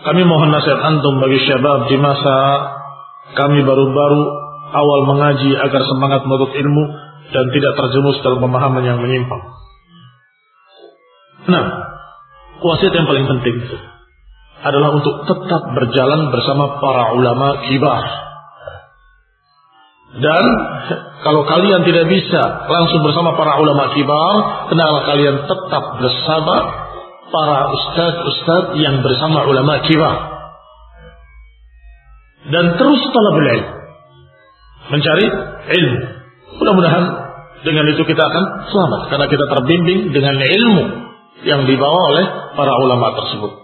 kami mohon nasihat antum bagi syabab di masa kami baru-baru awal mengaji agar semangat menuntut ilmu dan tidak terjerumus dalam pemahaman yang menyimpang. Nah, wasiat yang paling penting adalah untuk tetap berjalan bersama para ulama kibar. Dan kalau kalian tidak bisa langsung bersama para ulama kibar, hendaklah kalian tetap bersama para ustaz-ustaz yang bersama ulama kibar. Dan terus talabul ilmu, mencari ilmu. Mudah-mudahan dengan itu kita akan selamat, karena kita terbimbing dengan ilmu yang dibawa oleh para ulama tersebut.